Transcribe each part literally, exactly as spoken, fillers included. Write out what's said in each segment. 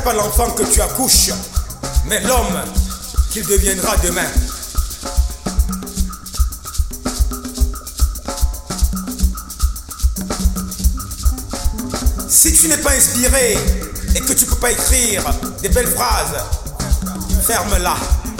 pas l'enfant que tu accouches, mais l'homme qu'il deviendra demain. Si tu n'es pas inspiré et que tu ne peux pas écrire des belles phrases, ferme-la.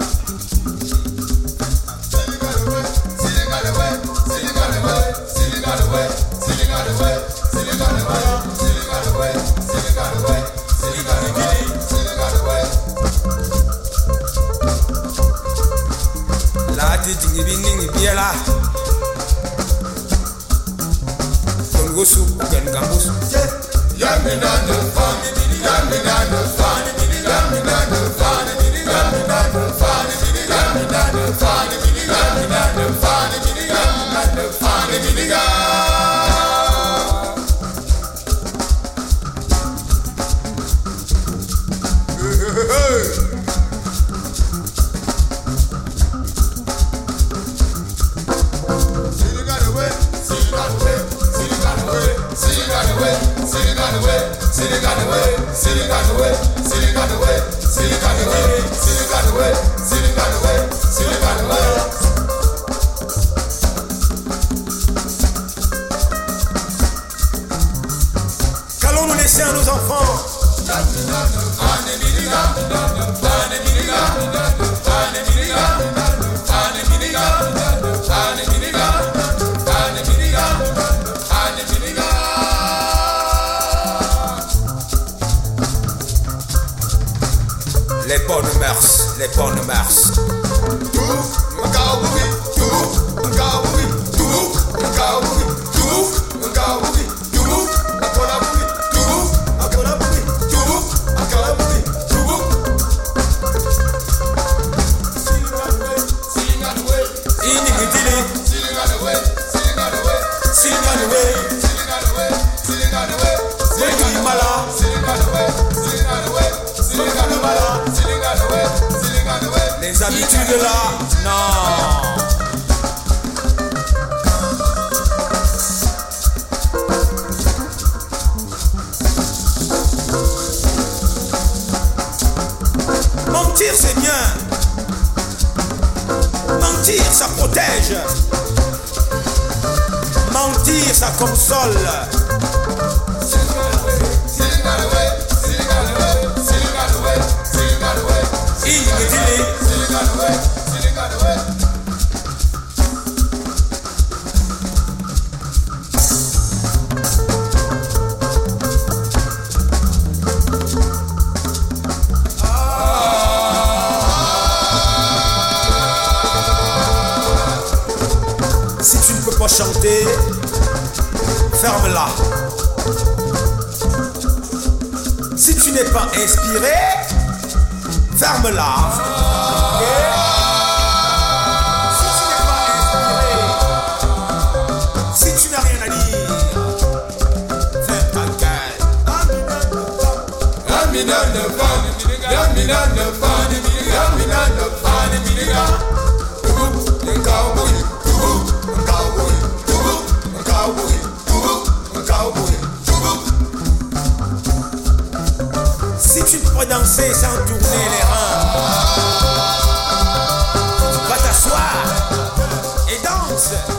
La titi ni bini ni biela. Kongo soup gan gambus. Yamina no fun, yamina no fun, yamina no fun, yamina no fun, yamina no fun, yamina no fun, yamina no fun, yamina. Qu'allons-nous laisser à nos enfants? Les bonnes mœurs, les bonnes mœurs. Les habitudes là, non. Mentir c'est bien. Mentir ça protège. Mentir ça console. Si tu ne peux pas chanter, ferme-la. Si tu n'es pas inspiré, ferme-la. Okay? Si tu n'es pas inspiré, si tu n'as rien à dire, ferme ta gueule. Yamina no fun, yamina no fun, yamina no fun, yamina. Cowboy, cowboy, cowboy, cowboy. Si tu ne peux danser sans tourner les reins, va t'asseoir et danse.